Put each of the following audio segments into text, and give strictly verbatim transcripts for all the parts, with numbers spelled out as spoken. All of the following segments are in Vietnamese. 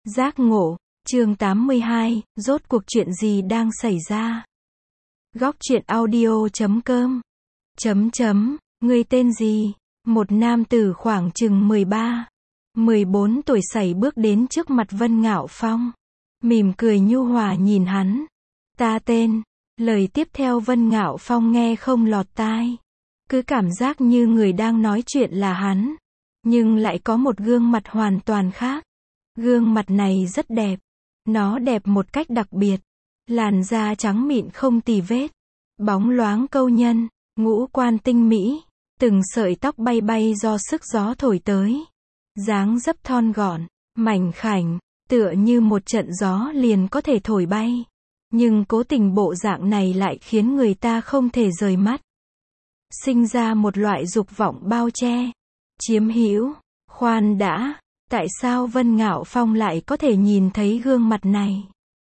Giác ngộ, chương tám mươi hai, rốt cuộc chuyện gì đang xảy ra? Góc truyện audio chấm com chấm chấm, người tên gì? Một nam tử khoảng chừng mười ba, mười bốn tuổi sải bước đến trước mặt Vân Ngạo Phong. Mỉm cười nhu hòa nhìn hắn. Ta tên. Lời tiếp theo Vân Ngạo Phong nghe không lọt tai. Cứ cảm giác như người đang nói chuyện là hắn. Nhưng lại có một gương mặt hoàn toàn khác. Gương mặt này rất đẹp. Nó đẹp một cách đặc biệt. Làn da trắng mịn không tì vết. Bóng loáng câu nhân. Ngũ quan tinh mỹ. Từng sợi tóc bay bay do sức gió thổi tới. Dáng dấp thon gọn, mảnh khảnh, tựa như một trận gió liền có thể thổi bay. Nhưng cố tình bộ dạng này lại khiến người ta không thể rời mắt. Sinh ra một loại dục vọng bao che, chiếm hữu. Khoan đã, tại sao Vân Ngạo Phong lại có thể nhìn thấy gương mặt này?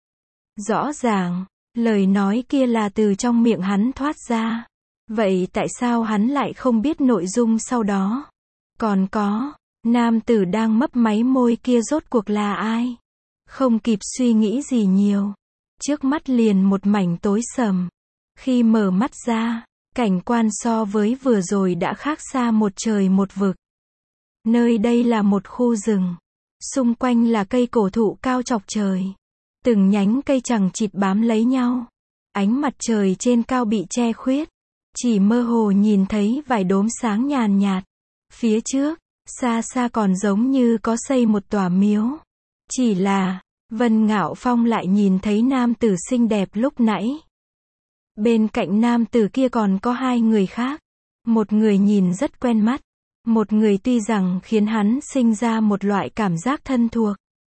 Rõ ràng, lời nói kia là từ trong miệng hắn thoát ra. Vậy tại sao hắn lại không biết nội dung sau đó? Còn có, nam tử đang mấp máy môi kia rốt cuộc là ai? Không kịp suy nghĩ gì nhiều. Trước mắt liền một mảnh tối sầm. Khi mở mắt ra, cảnh quan so với vừa rồi đã khác xa một trời một vực. Nơi đây là một khu rừng. Xung quanh là cây cổ thụ cao chọc trời. Từng nhánh cây chằng chịt bám lấy nhau. Ánh mặt trời trên cao bị che khuyết. Chỉ mơ hồ nhìn thấy vài đốm sáng nhàn nhạt. Phía trước, xa xa còn giống như có xây một tòa miếu. Chỉ là, Vân Ngạo Phong lại nhìn thấy nam tử xinh đẹp lúc nãy. Bên cạnh nam tử kia còn có hai người khác. Một người nhìn rất quen mắt. Một người tuy rằng khiến hắn sinh ra một loại cảm giác thân thuộc.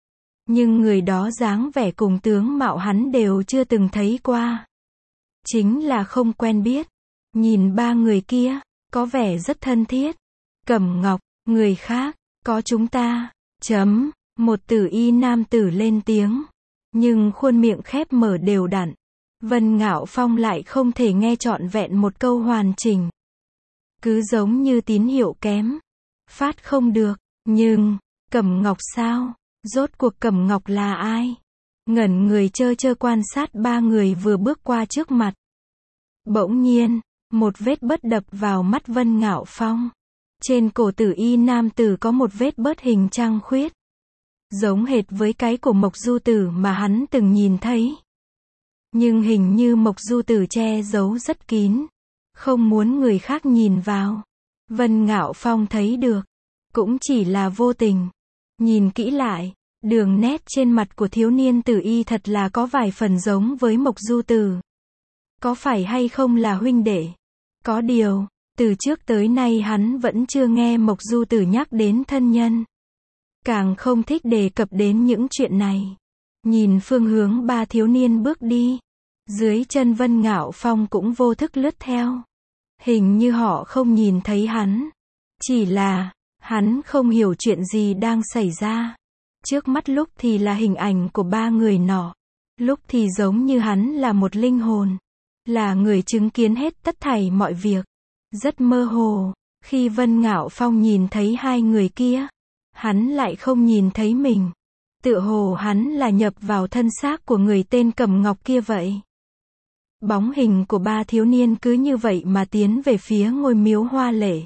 Nhưng người đó dáng vẻ cùng tướng mạo hắn đều chưa từng thấy qua. Chính là không quen biết. Nhìn ba người kia, có vẻ rất thân thiết. Cẩm Ngọc, người khác, có chúng ta, chấm, một tử y nam tử lên tiếng. Nhưng khuôn miệng khép mở đều đặn. Vân Ngạo Phong lại không thể nghe trọn vẹn một câu hoàn chỉnh. Cứ giống như tín hiệu kém. Phát không được, nhưng, Cẩm Ngọc sao? Rốt cuộc Cẩm Ngọc là ai? Ngẩn người chơ chơ quan sát ba người vừa bước qua trước mặt. Bỗng nhiên, một vết bớt đập vào mắt Vân Ngạo Phong. Trên cổ tử y nam tử có một vết bớt hình trăng khuyết. Giống hệt với cái của Mộc Du Tử mà hắn từng nhìn thấy. Nhưng hình như Mộc Du Tử che giấu rất kín. Không muốn người khác nhìn vào. Vân Ngạo Phong thấy được. Cũng chỉ là vô tình. Nhìn kỹ lại, đường nét trên mặt của thiếu niên tử y thật là có vài phần giống với Mộc Du Tử. Có phải hay không là huynh đệ? Có điều, từ trước tới nay hắn vẫn chưa nghe Mộc Du Tử nhắc đến thân nhân. Càng không thích đề cập đến những chuyện này. Nhìn phương hướng ba thiếu niên bước đi. Dưới chân Vân Ngạo Phong cũng vô thức lướt theo. Hình như họ không nhìn thấy hắn. Chỉ là, hắn không hiểu chuyện gì đang xảy ra. Trước mắt lúc thì là hình ảnh của ba người nọ. Lúc thì giống như hắn là một linh hồn. Là người chứng kiến hết tất thảy mọi việc. Rất mơ hồ, khi Vân Ngạo Phong nhìn thấy hai người kia. Hắn lại không nhìn thấy mình. Tựa hồ hắn là nhập vào thân xác của người tên Cẩm Ngọc kia vậy. Bóng hình của ba thiếu niên cứ như vậy mà tiến về phía ngôi miếu hoa lệ.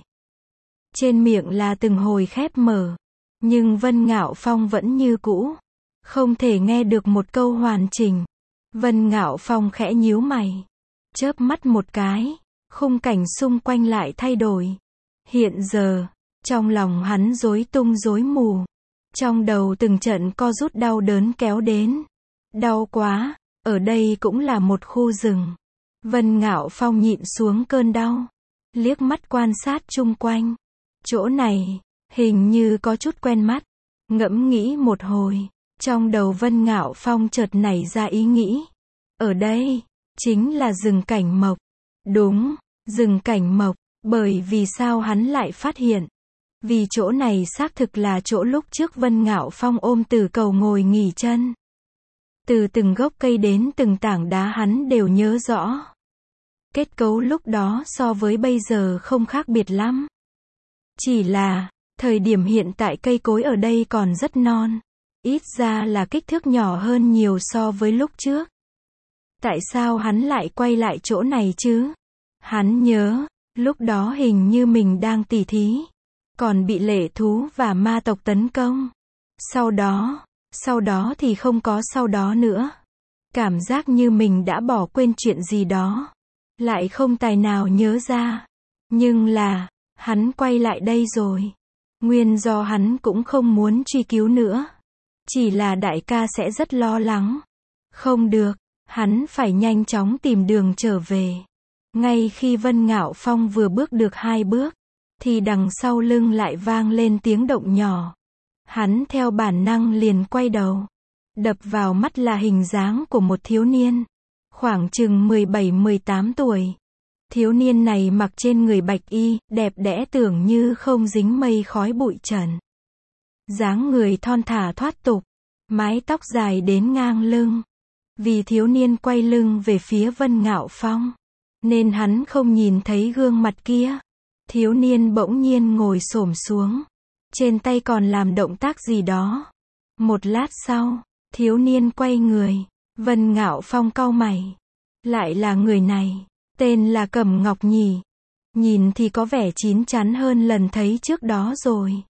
Trên miệng là từng hồi khép mở. Nhưng Vân Ngạo Phong vẫn như cũ. Không thể nghe được một câu hoàn chỉnh. Vân Ngạo Phong khẽ nhíu mày. Chớp mắt một cái. Khung cảnh xung quanh lại thay đổi. Hiện giờ, trong lòng hắn rối tung rối mù. Trong đầu từng trận co rút đau đớn kéo đến. Đau quá, ở đây cũng là một khu rừng. Vân Ngạo Phong nhịn xuống cơn đau. Liếc mắt quan sát chung quanh. Chỗ này, hình như có chút quen mắt. Ngẫm nghĩ một hồi. Trong đầu Vân Ngạo Phong chợt nảy ra ý nghĩ. Ở đây, chính là rừng Cảnh Mộc. Đúng, rừng Cảnh Mộc. Bởi vì sao hắn lại phát hiện? Vì chỗ này xác thực là chỗ lúc trước Vân Ngạo Phong ôm Tử Cầu ngồi nghỉ chân. Từ từng gốc cây đến từng tảng đá hắn đều nhớ rõ. Kết cấu lúc đó so với bây giờ không khác biệt lắm. Chỉ là, thời điểm hiện tại cây cối ở đây còn rất non. Ít ra là kích thước nhỏ hơn nhiều so với lúc trước. Tại sao hắn lại quay lại chỗ này chứ? Hắn nhớ, lúc đó hình như mình đang tỉ thí, còn bị lệ thú và ma tộc tấn công. Sau đó, sau đó thì không có sau đó nữa. Cảm giác như mình đã bỏ quên chuyện gì đó, lại không tài nào nhớ ra. Nhưng là, hắn quay lại đây rồi. Nguyên do hắn cũng không muốn truy cứu nữa. Chỉ là đại ca sẽ rất lo lắng. Không được, hắn phải nhanh chóng tìm đường trở về. Ngay khi Vân Ngạo Phong vừa bước được hai bước, thì đằng sau lưng lại vang lên tiếng động nhỏ. Hắn theo bản năng liền quay đầu. Đập vào mắt là hình dáng của một thiếu niên, khoảng chừng mười bảy mười tám tuổi. Thiếu niên này mặc trên người bạch y, đẹp đẽ tưởng như không dính mây khói bụi trần. Dáng người thon thả thoát tục, mái tóc dài đến ngang lưng. Vì thiếu niên quay lưng về phía Vân Ngạo Phong, nên hắn không nhìn thấy gương mặt kia. Thiếu niên bỗng nhiên ngồi xổm xuống, trên tay còn làm động tác gì đó. Một lát sau, thiếu niên quay người, Vân Ngạo Phong cau mày. Lại là người này, tên là Cẩm Ngọc nhỉ? Nhìn thì có vẻ chín chắn hơn lần thấy trước đó rồi.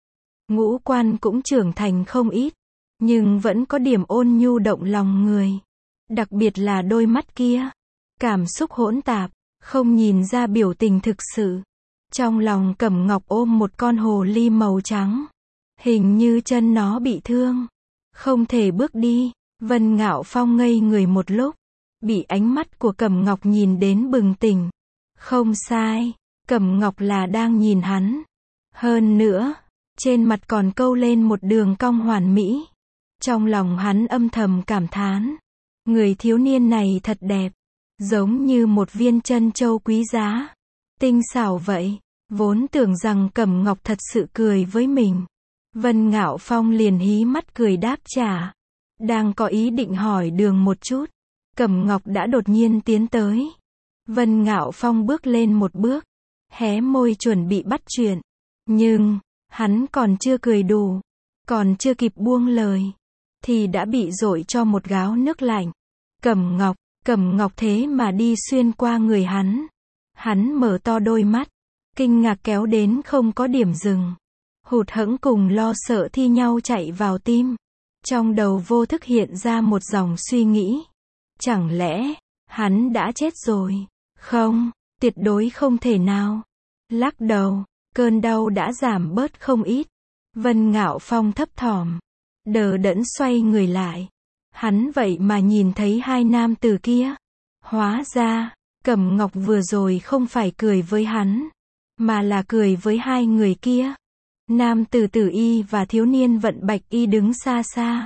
Ngũ quan cũng trưởng thành không ít, nhưng vẫn có điểm ôn nhu động lòng người. Đặc biệt là đôi mắt kia, cảm xúc hỗn tạp, không nhìn ra biểu tình thực sự. Trong lòng Cẩm Ngọc ôm một con hồ ly màu trắng. Hình như chân nó bị thương, không thể bước đi. Vân Ngạo Phong ngây người một lúc, bị ánh mắt của Cẩm Ngọc nhìn đến bừng tỉnh. Không sai, Cẩm Ngọc là đang nhìn hắn. Hơn nữa, trên mặt còn câu lên một đường cong hoàn mỹ. Trong lòng hắn âm thầm cảm thán, người thiếu niên này thật đẹp, giống như một viên trân châu quý giá, tinh xảo vậy. Vốn tưởng rằng Cẩm Ngọc thật sự cười với mình, Vân Ngạo Phong liền hí mắt cười đáp trả. Đang có ý định hỏi đường một chút, Cẩm Ngọc đã đột nhiên tiến tới. Vân Ngạo Phong bước lên một bước, hé môi chuẩn bị bắt chuyện. Nhưng, hắn còn chưa cười đủ, còn chưa kịp buông lời, thì đã bị dội cho một gáo nước lạnh. Cẩm Ngọc, Cẩm Ngọc thế mà đi xuyên qua người hắn. Hắn mở to đôi mắt, kinh ngạc kéo đến không có điểm dừng. Hụt hẫng cùng lo sợ thi nhau chạy vào tim. Trong đầu vô thức hiện ra một dòng suy nghĩ. Chẳng lẽ, hắn đã chết rồi? Không, tuyệt đối không thể nào. Lắc đầu, cơn đau đã giảm bớt không ít. Vân Ngạo Phong thấp thỏm, đờ đẫn xoay người lại. Hắn vậy mà nhìn thấy hai nam tử kia. Hóa ra, Cẩm Ngọc vừa rồi không phải cười với hắn, mà là cười với hai người kia. Nam tử tử y và thiếu niên vận bạch y đứng xa xa.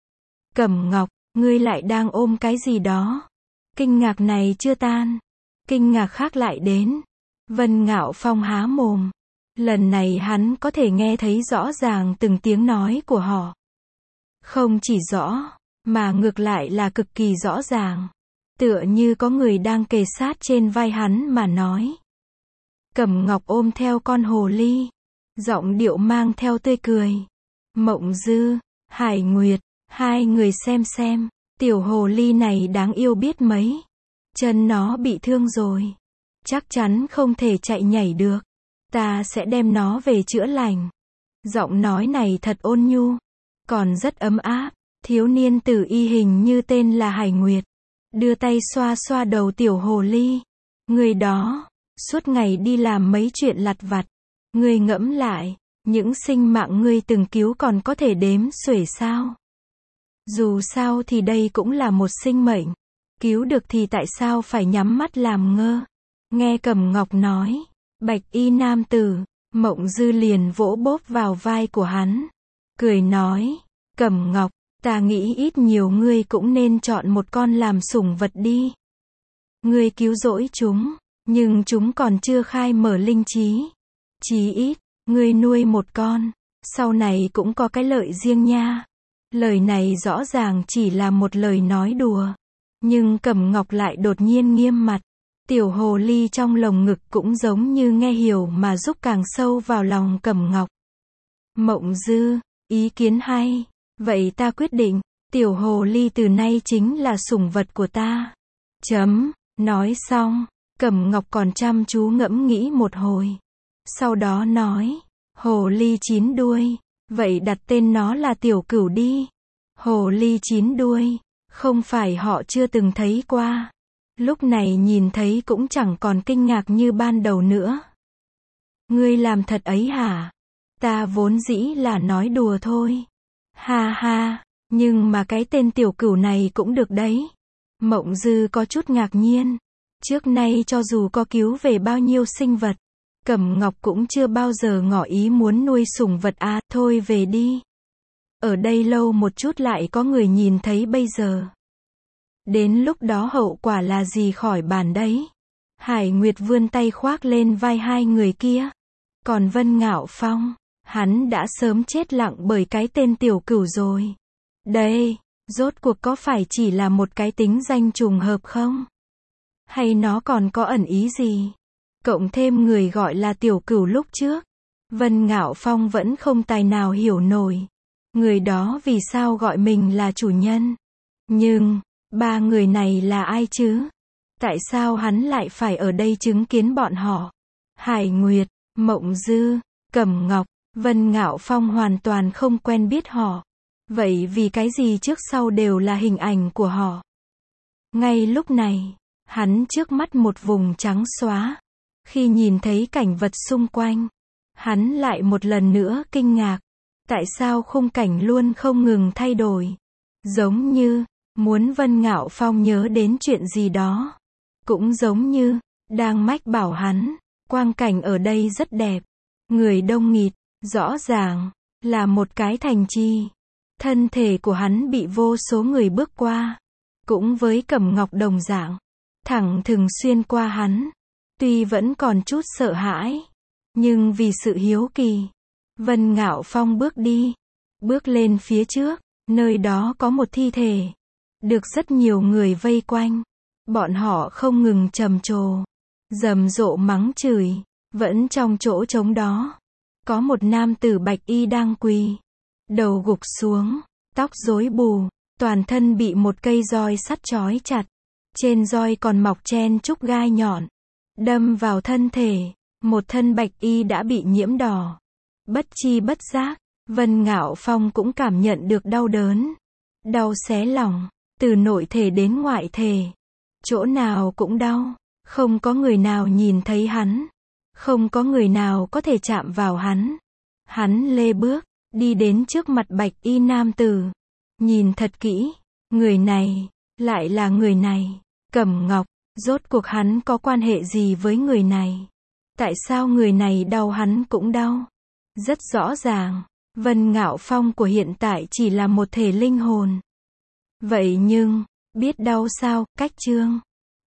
Cẩm Ngọc, ngươi lại đang ôm cái gì đó? Kinh ngạc này chưa tan, kinh ngạc khác lại đến. Vân Ngạo Phong há mồm. Lần này hắn có thể nghe thấy rõ ràng từng tiếng nói của họ. Không chỉ rõ, mà ngược lại là cực kỳ rõ ràng. Tựa như có người đang kề sát trên vai hắn mà nói. Cẩm Ngọc ôm theo con hồ ly, giọng điệu mang theo tươi cười. Mộng Dư, Hải Nguyệt, hai người xem xem, tiểu hồ ly này đáng yêu biết mấy. Chân nó bị thương rồi, chắc chắn không thể chạy nhảy được. Ta sẽ đem nó về chữa lành. Giọng nói này thật ôn nhu, còn rất ấm áp. Thiếu niên tử y hình như tên là Hải Nguyệt, đưa tay xoa xoa đầu tiểu hồ ly. Người đó, suốt ngày đi làm mấy chuyện lặt vặt. Ngươi ngẫm lại, những sinh mạng ngươi từng cứu còn có thể đếm xuể sao? Dù sao thì đây cũng là một sinh mệnh. Cứu được thì tại sao phải nhắm mắt làm ngơ? Nghe Cẩm Ngọc nói, bạch y nam tử, Mộng Dư liền vỗ bốp vào vai của hắn. Cười nói, Cẩm Ngọc, ta nghĩ ít nhiều ngươi cũng nên chọn một con làm sủng vật đi. Ngươi cứu rỗi chúng, nhưng chúng còn chưa khai mở linh trí. Chí ít, ngươi nuôi một con, sau này cũng có cái lợi riêng nha. Lời này rõ ràng chỉ là một lời nói đùa. Nhưng Cẩm Ngọc lại đột nhiên nghiêm mặt. Tiểu hồ ly trong lồng ngực cũng giống như nghe hiểu mà rúc càng sâu vào lòng Cẩm Ngọc. Mộng Dư, ý kiến hay. Vậy ta quyết định, tiểu hồ ly từ nay chính là sủng vật của ta. Chấm. Nói xong, Cẩm Ngọc còn chăm chú ngẫm nghĩ một hồi. Sau đó nói, hồ ly chín đuôi, vậy đặt tên nó là Tiểu Cửu đi. Hồ ly chín đuôi, không phải họ chưa từng thấy qua. Lúc này nhìn thấy cũng chẳng còn kinh ngạc như ban đầu nữa. Ngươi làm thật ấy hả? Ta vốn dĩ là nói đùa thôi. Ha ha, nhưng mà cái tên Tiểu Cửu này cũng được đấy. Mộng Dư có chút ngạc nhiên. Trước nay cho dù có cứu về bao nhiêu sinh vật, Cẩm Ngọc cũng chưa bao giờ ngỏ ý muốn nuôi sủng vật à, thôi về đi. Ở đây lâu một chút lại có người nhìn thấy bây giờ. Đến lúc đó hậu quả là gì khỏi bàn đấy. Hải Nguyệt vươn tay khoác lên vai hai người kia. Còn Vân Ngạo Phong, hắn đã sớm chết lặng bởi cái tên Tiểu Cửu rồi. Đây, rốt cuộc có phải chỉ là một cái tính danh trùng hợp không? Hay nó còn có ẩn ý gì? Cộng thêm người gọi là Tiểu Cửu lúc trước. Vân Ngạo Phong vẫn không tài nào hiểu nổi. Người đó vì sao gọi mình là chủ nhân? Nhưng, ba người này là ai chứ? Tại sao hắn lại phải ở đây chứng kiến bọn họ? Hải Nguyệt, Mộng Dư, Cẩm Ngọc, Vân Ngạo Phong hoàn toàn không quen biết họ. Vậy vì cái gì trước sau đều là hình ảnh của họ? Ngay lúc này, hắn trước mắt một vùng trắng xóa. Khi nhìn thấy cảnh vật xung quanh, hắn lại một lần nữa kinh ngạc. Tại sao khung cảnh luôn không ngừng thay đổi? Giống như, muốn Vân Ngạo Phong nhớ đến chuyện gì đó. Cũng giống như, đang mách bảo hắn, quang cảnh ở đây rất đẹp. Người đông nghịt, rõ ràng, là một cái thành trì. Thân thể của hắn bị vô số người bước qua. Cũng với Cẩm Ngọc đồng dạng. Thẳng thường xuyên qua hắn. Tuy vẫn còn chút sợ hãi. Nhưng vì sự hiếu kỳ. Vân Ngạo Phong bước đi. Bước lên phía trước. Nơi đó có một thi thể. Được rất nhiều người vây quanh. Bọn họ không ngừng trầm trồ. Rầm rộ mắng chửi. Vẫn trong chỗ trống đó. Có một nam tử bạch y đang quỳ. Đầu gục xuống. Tóc rối bù. Toàn thân bị một cây roi sắt trói chặt. Trên roi còn mọc chen chúc gai nhọn. Đâm vào thân thể. Một thân bạch y đã bị nhiễm đỏ. Bất chi bất giác, Vân Ngạo Phong cũng cảm nhận được đau đớn. Đau xé lòng. Từ nội thể đến ngoại thể. Chỗ nào cũng đau. Không có người nào nhìn thấy hắn. Không có người nào có thể chạm vào hắn. Hắn lê bước, đi đến trước mặt bạch y nam tử. Nhìn thật kỹ. Người này, lại là người này. Cẩm Ngọc, rốt cuộc hắn có quan hệ gì với người này? Tại sao người này đau hắn cũng đau? Rất rõ ràng, Vân Ngạo Phong của hiện tại chỉ là một thể linh hồn. Vậy nhưng, biết đau sao, cách chương.